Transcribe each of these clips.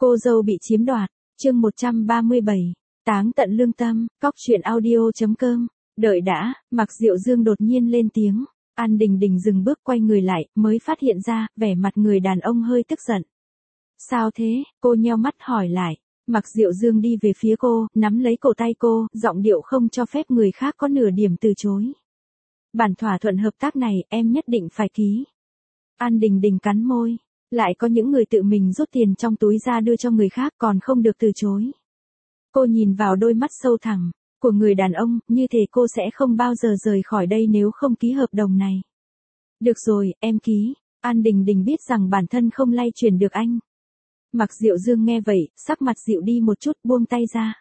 Cô dâu bị chiếm đoạt, chương 137, táng tận lương tâm, cóc truyện audio.com, đợi đã, Mạc Diệu Dương đột nhiên lên tiếng, An Đình Đình dừng bước quay người lại, mới phát hiện ra, vẻ mặt người đàn ông hơi tức giận. Sao thế, cô nheo mắt hỏi lại, Mạc Diệu Dương đi về phía cô, nắm lấy cổ tay cô, giọng điệu không cho phép người khác có nửa điểm từ chối. Bản thỏa thuận hợp tác này, em nhất định phải ký. An Đình Đình cắn môi. Lại có những người tự mình rút tiền trong túi ra đưa cho người khác còn không được từ chối. Cô nhìn vào đôi mắt sâu thẳm của người đàn ông, như thể cô sẽ không bao giờ rời khỏi đây nếu không ký hợp đồng này. Được rồi, em ký. An Đình Đình biết rằng bản thân không lay chuyển được anh. Mạc Diệu Dương nghe vậy, sắc mặt dịu đi một chút, buông tay ra.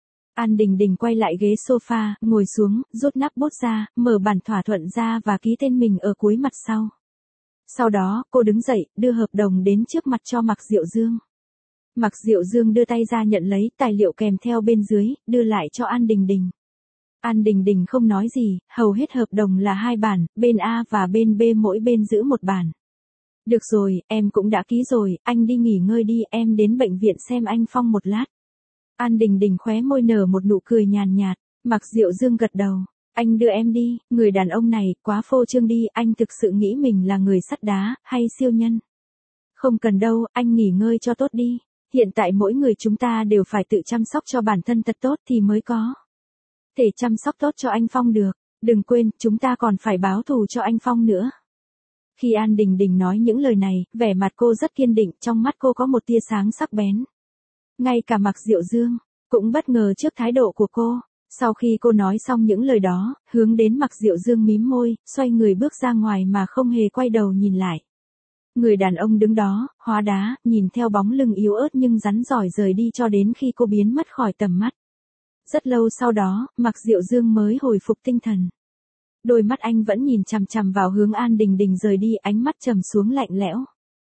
An Đình Đình quay lại ghế sofa, ngồi xuống, rút nắp bút ra, mở bản thỏa thuận ra và ký tên mình ở cuối mặt sau. Sau đó, cô đứng dậy, đưa hợp đồng đến trước mặt cho Mạc Diệu Dương. Mạc Diệu Dương đưa tay ra nhận lấy tài liệu kèm theo bên dưới, đưa lại cho An Đình Đình. An Đình Đình không nói gì, hầu hết hợp đồng là 2 bản, bên A và bên B mỗi bên giữ 1 bản. Được rồi, em cũng đã ký rồi, anh đi nghỉ ngơi đi, em đến bệnh viện xem anh Phong một lát. An Đình Đình khóe môi nở một nụ cười nhàn nhạt, Mạc Diệu Dương gật đầu. Anh đưa em đi, người đàn ông này, quá phô trương đi, anh thực sự nghĩ mình là người sắt đá, hay siêu nhân. Không cần đâu, anh nghỉ ngơi cho tốt đi. Hiện tại mỗi người chúng ta đều phải tự chăm sóc cho bản thân thật tốt thì mới có thể chăm sóc tốt cho anh Phong được. Đừng quên, chúng ta còn phải báo thù cho anh Phong nữa. Khi An Đình Đình nói những lời này, vẻ mặt cô rất kiên định, trong mắt cô có một tia sáng sắc bén. Ngay cả Mạc Diệu Dương cũng bất ngờ trước thái độ của cô. Sau khi cô nói xong những lời đó, hướng đến Mạc Diệu Dương mím môi, xoay người bước ra ngoài mà không hề quay đầu nhìn lại. Người đàn ông đứng đó, hóa đá, nhìn theo bóng lưng yếu ớt nhưng rắn giỏi rời đi cho đến khi cô biến mất khỏi tầm mắt. Rất lâu sau đó, Mạc Diệu Dương mới hồi phục tinh thần. Đôi mắt anh vẫn nhìn chằm chằm vào hướng An Đình Đình rời đi, ánh mắt trầm xuống lạnh lẽo.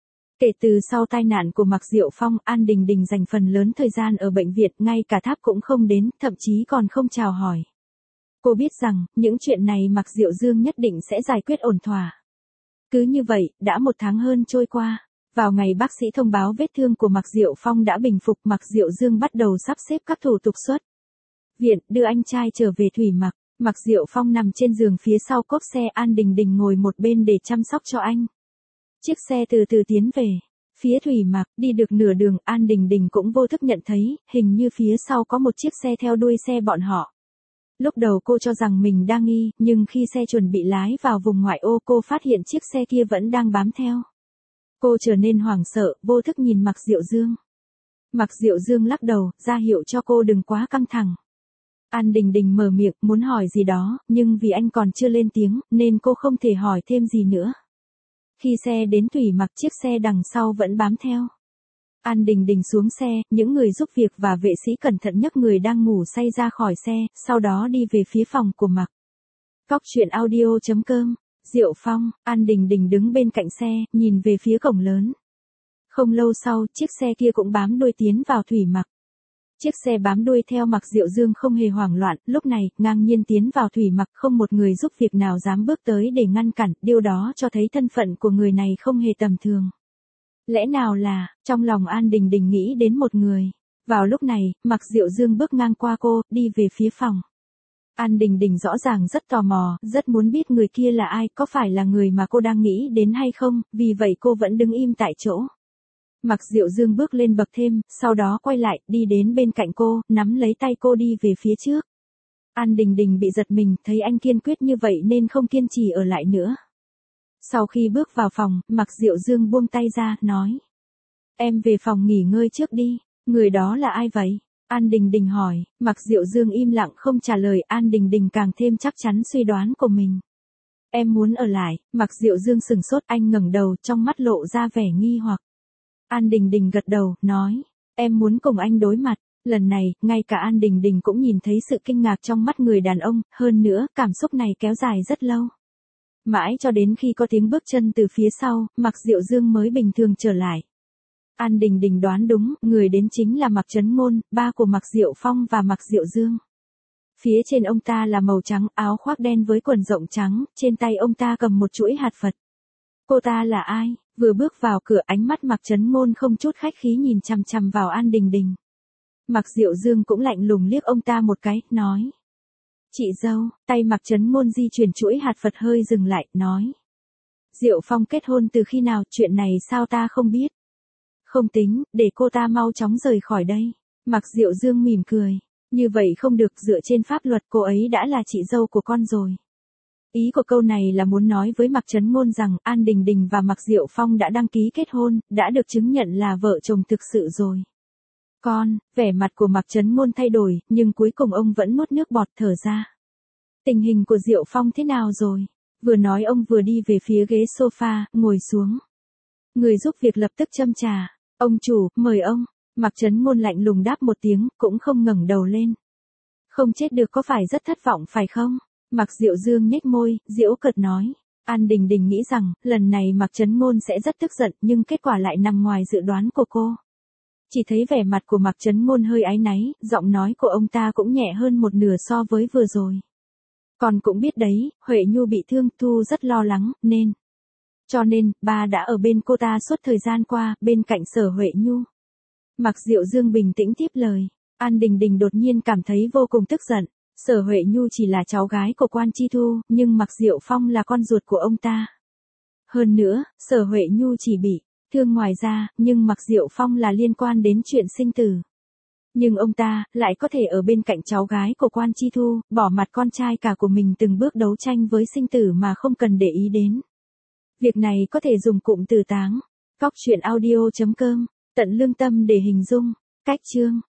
Kể từ sau tai nạn của Mạc Diệu Phong, An Đình Đình dành phần lớn thời gian ở bệnh viện, ngay cả tháp cũng không đến, thậm chí còn không chào hỏi. Cô biết rằng, những chuyện này Mạc Diệu Dương nhất định sẽ giải quyết ổn thỏa. Cứ như vậy, đã 1 tháng hơn trôi qua. Vào ngày bác sĩ thông báo vết thương của Mạc Diệu Phong đã bình phục, Mạc Diệu Dương bắt đầu sắp xếp các thủ tục xuất viện, đưa anh trai trở về Thủy Mặc. Mạc Diệu Phong nằm trên giường phía sau cốp xe, An Đình Đình ngồi một bên để chăm sóc cho anh. Chiếc xe từ từ tiến về phía Thủy Mặc, đi được nửa đường, An Đình Đình cũng vô thức nhận thấy, hình như phía sau có một chiếc xe theo đuôi xe bọn họ. Lúc đầu cô cho rằng mình đang nghi, nhưng khi xe chuẩn bị lái vào vùng ngoại ô, cô phát hiện chiếc xe kia vẫn đang bám theo. Cô trở nên hoảng sợ, vô thức nhìn Mạc Diệu Dương. Mạc Diệu Dương lắc đầu, ra hiệu cho cô đừng quá căng thẳng. An Đình Đình mở miệng, muốn hỏi gì đó, nhưng vì anh còn chưa lên tiếng, nên cô không thể hỏi thêm gì nữa. Khi xe đến Thủy Mặc, chiếc xe đằng sau vẫn bám theo. An Đình Đình xuống xe, những người giúp việc và vệ sĩ cẩn thận nhấc người đang ngủ say ra khỏi xe, sau đó đi về phía phòng của Mạc. Cóc truyện audio.com, Diệu Phong, An Đình Đình đứng bên cạnh xe, nhìn về phía cổng lớn. Không lâu sau, chiếc xe kia cũng bám đuôi tiến vào Thủy Mặc. Chiếc xe bám đuôi theo Mạc Diệu Dương không hề hoảng loạn, lúc này, ngang nhiên tiến vào Thủy Mặc, không một người giúp việc nào dám bước tới để ngăn cản, điều đó cho thấy thân phận của người này không hề tầm thường. Lẽ nào là, trong lòng An Đình Đình nghĩ đến một người. Vào lúc này, Mạc Diệu Dương bước ngang qua cô, đi về phía phòng. An Đình Đình rõ ràng rất tò mò, rất muốn biết người kia là ai, có phải là người mà cô đang nghĩ đến hay không, vì vậy cô vẫn đứng im tại chỗ. Mạc Diệu Dương bước lên bậc thêm, sau đó quay lại, đi đến bên cạnh cô, nắm lấy tay cô đi về phía trước. An Đình Đình bị giật mình, thấy anh kiên quyết như vậy nên không kiên trì ở lại nữa. Sau khi bước vào phòng, Mạc Diệu Dương buông tay ra, nói. Em về phòng nghỉ ngơi trước đi, người đó là ai vậy? An Đình Đình hỏi, Mạc Diệu Dương im lặng không trả lời, An Đình Đình càng thêm chắc chắn suy đoán của mình. Em muốn ở lại, Mạc Diệu Dương sừng sốt, anh ngẩng đầu, trong mắt lộ ra vẻ nghi hoặc. An Đình Đình gật đầu, nói, em muốn cùng anh đối mặt. Lần này, ngay cả An Đình Đình cũng nhìn thấy sự kinh ngạc trong mắt người đàn ông, hơn nữa, cảm xúc này kéo dài rất lâu. Mãi cho đến khi có tiếng bước chân từ phía sau, Mạc Diệu Dương mới bình thường trở lại. An Đình Đình đoán đúng, người đến chính là Mạc Trấn Ngôn, ba của Mạc Diệu Phong và Mạc Diệu Dương. Phía trên ông ta là màu trắng, áo khoác đen với quần rộng trắng, trên tay ông ta cầm một chuỗi hạt Phật. Cô ta là ai? Vừa bước vào cửa, ánh mắt Mạc Chấn Ngôn không chút khách khí nhìn chằm chằm vào An Đình Đình. Mạc Diệu Dương cũng lạnh lùng liếc ông ta một cái, nói. Chị dâu, tay Mạc Chấn Ngôn di chuyển chuỗi hạt Phật hơi dừng lại, nói. Diệu Phong kết hôn từ khi nào, chuyện này sao ta không biết? Không tính, để cô ta mau chóng rời khỏi đây. Mạc Diệu Dương mỉm cười. Như vậy không được, dựa trên pháp luật cô ấy đã là chị dâu của con rồi. Ý của câu này là muốn nói với Mạc Chấn Ngôn rằng An Đình Đình và Mạc Diệu Phong đã đăng ký kết hôn, đã được chứng nhận là vợ chồng thực sự rồi. Con, vẻ mặt của Mạc Chấn Ngôn thay đổi, nhưng cuối cùng ông vẫn nuốt nước bọt thở ra. Tình hình của Diệu Phong thế nào rồi? Vừa nói ông vừa đi về phía ghế sofa, ngồi xuống. Người giúp việc lập tức châm trà. Ông chủ, mời ông. Mạc Chấn Ngôn lạnh lùng đáp một tiếng, cũng không ngẩng đầu lên. Không chết được có phải rất thất vọng phải không? Mạc Diệu Dương nhếch môi, giễu cợt nói. An Đình Đình nghĩ rằng, lần này Mạc Chấn Ngôn sẽ rất tức giận, nhưng kết quả lại nằm ngoài dự đoán của cô. Chỉ thấy vẻ mặt của Mạc Chấn Ngôn hơi áy náy, giọng nói của ông ta cũng nhẹ hơn một nửa so với vừa rồi. Con cũng biết đấy, Huệ Nhu bị thương, Thu rất lo lắng, nên. Cho nên, ba đã ở bên cô ta suốt thời gian qua, bên cạnh Sở Huệ Nhu. Mạc Diệu Dương bình tĩnh tiếp lời. An Đình Đình đột nhiên cảm thấy vô cùng tức giận. Sở Huệ Nhu chỉ là cháu gái của Quan Chi Thu, nhưng Mạc Diệu Phong là con ruột của ông ta. Hơn nữa, Sở Huệ Nhu chỉ bị thương ngoài ra, nhưng Mạc Diệu Phong là liên quan đến chuyện sinh tử. Nhưng ông ta lại có thể ở bên cạnh cháu gái của Quan Chi Thu, bỏ mặt con trai cả của mình từng bước đấu tranh với sinh tử mà không cần để ý đến. Việc này có thể dùng cụm từ táng. Cóc truyện audio.com, tận lương tâm để hình dung. Cách chương